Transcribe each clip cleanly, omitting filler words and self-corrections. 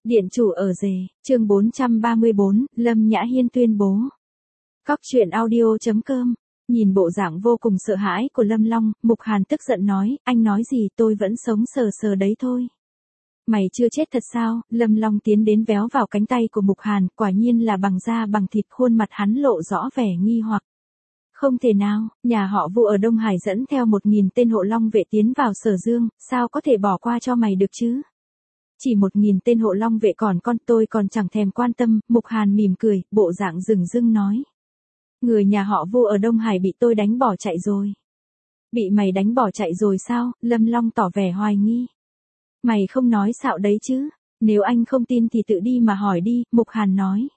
Điện chủ ở rể, chương 434, Lâm Nhã Hiên tuyên bố. Cóc truyện audio.com. Nhìn bộ dạng vô cùng sợ hãi của Lâm Long, Mục Hàn tức giận nói, anh nói gì tôi vẫn sống sờ sờ đấy thôi. Mày chưa chết thật sao? Lâm Long tiến đến véo vào cánh tay của Mục Hàn, quả nhiên là bằng da bằng thịt, khuôn mặt hắn lộ rõ vẻ nghi hoặc. Không thể nào, nhà họ Vu ở Đông Hải dẫn theo 1.000 tên hộ long vệ tiến vào Sở Dương, sao có thể bỏ qua cho mày được chứ? Chỉ 1.000 tên hộ long vệ còn tôi còn chẳng thèm quan tâm, Mục Hàn mỉm cười, bộ dạng dửng dưng nói. Người nhà họ Vu ở Đông Hải bị tôi đánh bỏ chạy rồi. Bị mày đánh bỏ chạy rồi sao? Lâm Long tỏ vẻ hoài nghi. Mày không nói xạo đấy chứ, nếu anh không tin thì tự đi mà hỏi đi, Mục Hàn nói.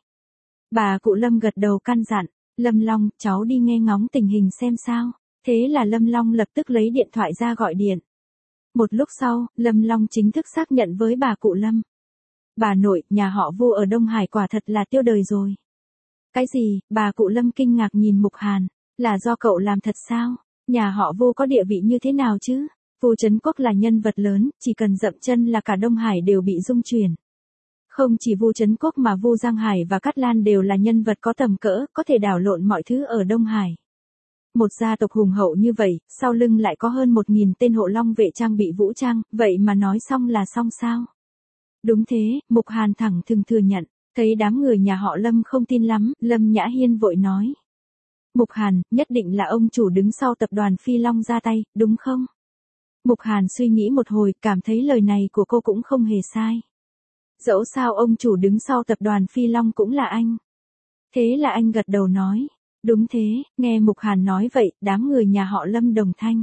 Bà cụ Lâm gật đầu căn dặn, Lâm Long, cháu đi nghe ngóng tình hình xem sao. Thế là Lâm Long lập tức lấy điện thoại ra gọi điện. Một lúc sau, Lâm Long chính thức xác nhận với bà cụ Lâm. Bà nội, nhà họ Vu ở Đông Hải quả thật là tiêu đời rồi. Cái gì? Bà cụ Lâm kinh ngạc nhìn Mục Hàn. Là do cậu làm thật sao? Nhà họ Vu có địa vị như thế nào chứ? Vu Trấn Quốc là nhân vật lớn, chỉ cần dậm chân là cả Đông Hải đều bị rung chuyển. Không chỉ Vu Trấn Quốc mà Vu Giang Hải và Cát Lan đều là nhân vật có tầm cỡ, có thể đảo lộn mọi thứ ở Đông Hải. Một gia tộc hùng hậu như vậy, sau lưng lại có hơn 1.000 tên hộ long vệ trang bị vũ trang, vậy mà nói xong là xong sao? Đúng thế, Mục Hàn thẳng thừng thừa nhận, thấy đám người nhà họ Lâm không tin lắm, Lâm Nhã Hiên vội nói. Mục Hàn, nhất định là ông chủ đứng sau tập đoàn Phi Long ra tay, đúng không? Mục Hàn suy nghĩ một hồi, cảm thấy lời này của cô cũng không hề sai. Dẫu sao ông chủ đứng sau tập đoàn Phi Long cũng là anh. Thế là anh gật đầu nói. Đúng thế, nghe Mục Hàn nói vậy, đám người nhà họ Lâm đồng thanh.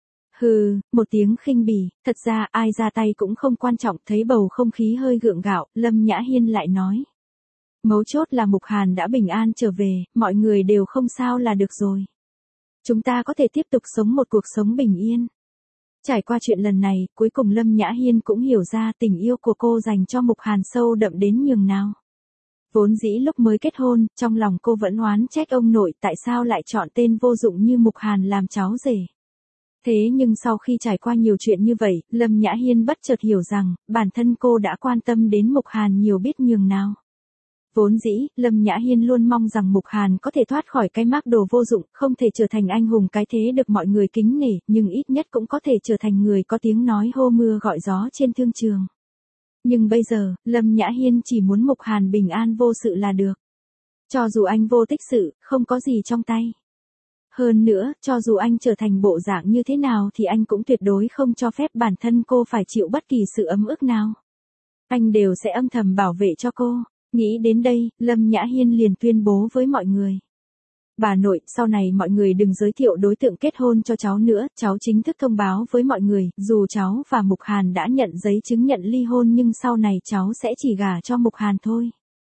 Hừ, một tiếng khinh bỉ, thật ra ai ra tay cũng không quan trọng, thấy bầu không khí hơi gượng gạo, Lâm Nhã Hiên lại nói. Mấu chốt là Mục Hàn đã bình an trở về, mọi người đều không sao là được rồi. Chúng ta có thể tiếp tục sống một cuộc sống bình yên. Trải qua chuyện lần này, cuối cùng Lâm Nhã Hiên cũng hiểu ra tình yêu của cô dành cho Mục Hàn sâu đậm đến nhường nào. Vốn dĩ lúc mới kết hôn, trong lòng cô vẫn oán trách ông nội tại sao lại chọn tên vô dụng như Mục Hàn làm cháu rể. Thế nhưng sau khi trải qua nhiều chuyện như vậy, Lâm Nhã Hiên bất chợt hiểu rằng, bản thân cô đã quan tâm đến Mục Hàn nhiều biết nhường nào. Vốn dĩ, Lâm Nhã Hiên luôn mong rằng Mục Hàn có thể thoát khỏi cái mác đồ vô dụng, không thể trở thành anh hùng cái thế được mọi người kính nể, nhưng ít nhất cũng có thể trở thành người có tiếng nói hô mưa gọi gió trên thương trường. Nhưng bây giờ, Lâm Nhã Hiên chỉ muốn Mục Hàn bình an vô sự là được. Cho dù anh vô tích sự, không có gì trong tay. Hơn nữa, cho dù anh trở thành bộ dạng như thế nào thì anh cũng tuyệt đối không cho phép bản thân cô phải chịu bất kỳ sự ấm ức nào. Anh đều sẽ âm thầm bảo vệ cho cô. Nghĩ đến đây, Lâm Nhã Hiên liền tuyên bố với mọi người. Bà nội, sau này mọi người đừng giới thiệu đối tượng kết hôn cho cháu nữa, cháu chính thức thông báo với mọi người, dù cháu và Mục Hàn đã nhận giấy chứng nhận ly hôn nhưng sau này cháu sẽ chỉ gả cho Mục Hàn thôi.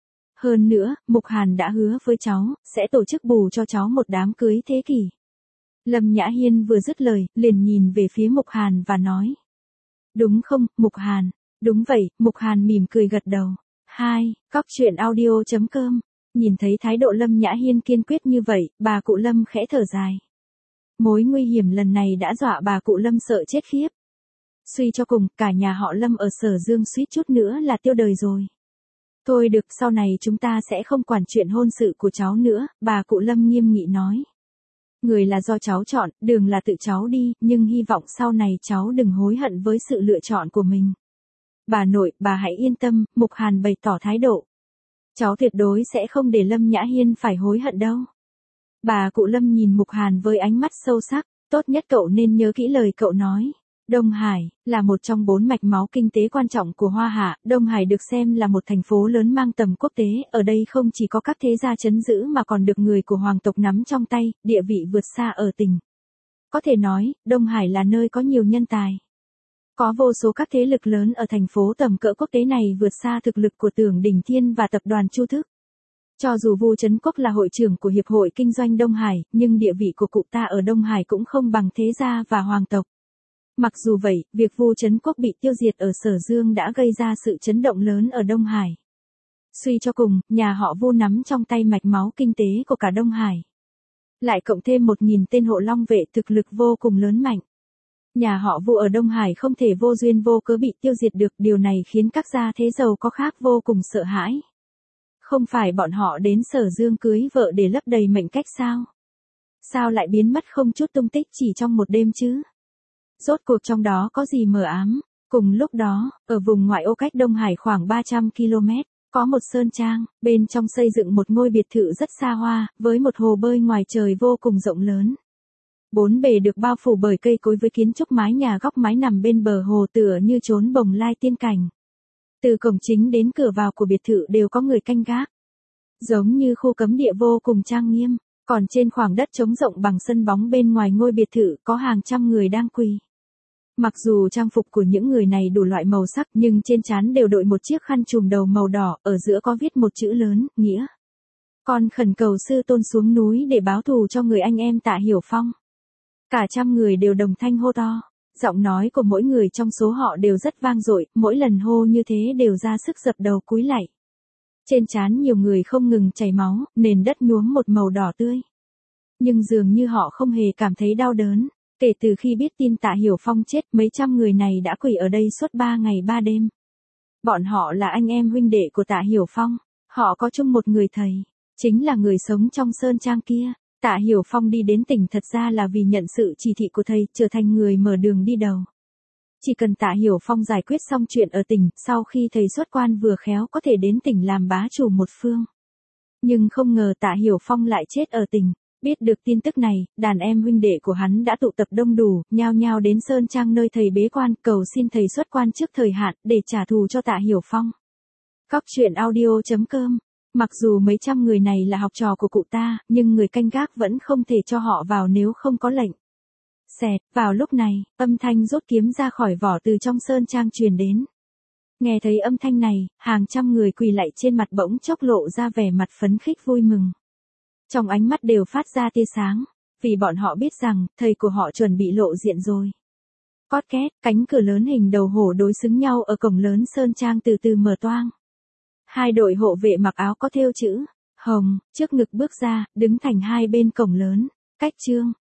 Hơn nữa, Mục Hàn đã hứa với cháu, sẽ tổ chức bù cho cháu một đám cưới thế kỷ. Lâm Nhã Hiên vừa dứt lời, liền nhìn về phía Mục Hàn và nói. Đúng không, Mục Hàn? Đúng vậy, Mục Hàn mỉm cười gật đầu. 2. Cóc truyện audio.com. Nhìn thấy thái độ Lâm Nhã Hiên kiên quyết như vậy, bà cụ Lâm khẽ thở dài. Mối nguy hiểm lần này đã dọa bà cụ Lâm sợ chết khiếp. Suy cho cùng, cả nhà họ Lâm ở Sở Dương suýt chút nữa là tiêu đời rồi. Thôi được, sau này chúng ta sẽ không quản chuyện hôn sự của cháu nữa, bà cụ Lâm nghiêm nghị nói. Người là do cháu chọn, đường là tự cháu đi, nhưng hy vọng sau này cháu đừng hối hận với sự lựa chọn của mình. Bà nội, bà hãy yên tâm, Mục Hàn bày tỏ thái độ. Cháu tuyệt đối sẽ không để Lâm Nhã Hiên phải hối hận đâu. Bà cụ Lâm nhìn Mục Hàn với ánh mắt sâu sắc, tốt nhất cậu nên nhớ kỹ lời cậu nói. Đông Hải, là một trong 4 mạch máu kinh tế quan trọng của Hoa Hạ, Đông Hải được xem là một thành phố lớn mang tầm quốc tế, ở đây không chỉ có các thế gia trấn giữ mà còn được người của hoàng tộc nắm trong tay, địa vị vượt xa ở tỉnh. Có thể nói, Đông Hải là nơi có nhiều nhân tài. Có vô số các thế lực lớn ở thành phố tầm cỡ quốc tế này vượt xa thực lực của Tưởng Đình Thiên và tập đoàn Chu Thức. Cho dù Vu Trấn Quốc là hội trưởng của Hiệp hội Kinh doanh Đông Hải, nhưng địa vị của cụ ta ở Đông Hải cũng không bằng thế gia và hoàng tộc. Mặc dù vậy, việc Vu Trấn Quốc bị tiêu diệt ở Sở Dương đã gây ra sự chấn động lớn ở Đông Hải. Suy cho cùng, nhà họ Vu nắm trong tay mạch máu kinh tế của cả Đông Hải. Lại cộng thêm 1.000 tên hộ long vệ thực lực vô cùng lớn mạnh. Nhà họ Vu ở Đông Hải không thể vô duyên vô cớ bị tiêu diệt được, điều này khiến các gia thế giàu có khác vô cùng sợ hãi. Không phải bọn họ đến Sở Dương cưới vợ để lấp đầy mệnh cách sao? Sao lại biến mất không chút tung tích chỉ trong một đêm chứ? Rốt cuộc trong đó có gì mờ ám? Cùng lúc đó, ở vùng ngoại ô cách Đông Hải khoảng 300 km, có một sơn trang, bên trong xây dựng một ngôi biệt thự rất xa hoa, với một hồ bơi ngoài trời vô cùng rộng lớn. Bốn bề được bao phủ bởi cây cối với kiến trúc mái nhà góc mái nằm bên bờ hồ tựa như chốn bồng lai tiên cảnh. Từ cổng chính đến cửa vào của biệt thự đều có người canh gác. Giống như khu cấm địa vô cùng trang nghiêm, còn trên khoảng đất trống rộng bằng sân bóng bên ngoài ngôi biệt thự có hàng trăm người đang quỳ. Mặc dù trang phục của những người này đủ loại màu sắc nhưng trên trán đều đội một chiếc khăn trùm đầu màu đỏ, ở giữa có viết một chữ lớn, nghĩa. Con khẩn cầu sư tôn xuống núi để báo thù cho người anh em Tạ Hiểu Phong. Cả trăm người đều đồng thanh hô to. Giọng nói của mỗi người trong số họ đều rất vang dội, mỗi lần hô như thế đều ra sức dập đầu cúi lạy. Trên trán nhiều người không ngừng chảy máu, nền đất nhuốm một màu đỏ tươi. Nhưng dường như họ không hề cảm thấy đau đớn. Kể từ khi biết tin Tạ Hiểu Phong chết, mấy trăm người này đã quỳ ở đây suốt 3 ngày 3 đêm. Bọn họ là anh em huynh đệ của Tạ Hiểu Phong. Họ có chung một người thầy, chính là người sống trong sơn trang kia. Tạ Hiểu Phong đi đến tỉnh thật ra là vì nhận sự chỉ thị của thầy, trở thành người mở đường đi đầu. Chỉ cần Tạ Hiểu Phong giải quyết xong chuyện ở tỉnh, sau khi thầy xuất quan vừa khéo có thể đến tỉnh làm bá chủ một phương. Nhưng không ngờ Tạ Hiểu Phong lại chết ở tỉnh. Biết được tin tức này, đàn em huynh đệ của hắn đã tụ tập đông đủ, nhao nhao đến sơn trang nơi thầy bế quan, cầu xin thầy xuất quan trước thời hạn, để trả thù cho Tạ Hiểu Phong. Cóc truyện audio.com. Mặc dù mấy trăm người này là học trò của cụ ta, nhưng người canh gác vẫn không thể cho họ vào nếu không có lệnh. Xẹt, vào lúc này, âm thanh rút kiếm ra khỏi vỏ từ trong sơn trang truyền đến. Nghe thấy âm thanh này, hàng trăm người quỳ lạy trên mặt bỗng chốc lộ ra vẻ mặt phấn khích vui mừng. Trong ánh mắt đều phát ra tia sáng, vì bọn họ biết rằng, thầy của họ chuẩn bị lộ diện rồi. Cót két, cánh cửa lớn hình đầu hổ đối xứng nhau ở cổng lớn sơn trang từ từ mở toang. Hai đội hộ vệ mặc áo có thêu chữ hồng, trước ngực bước ra, đứng thành hai bên cổng lớn. Cách chương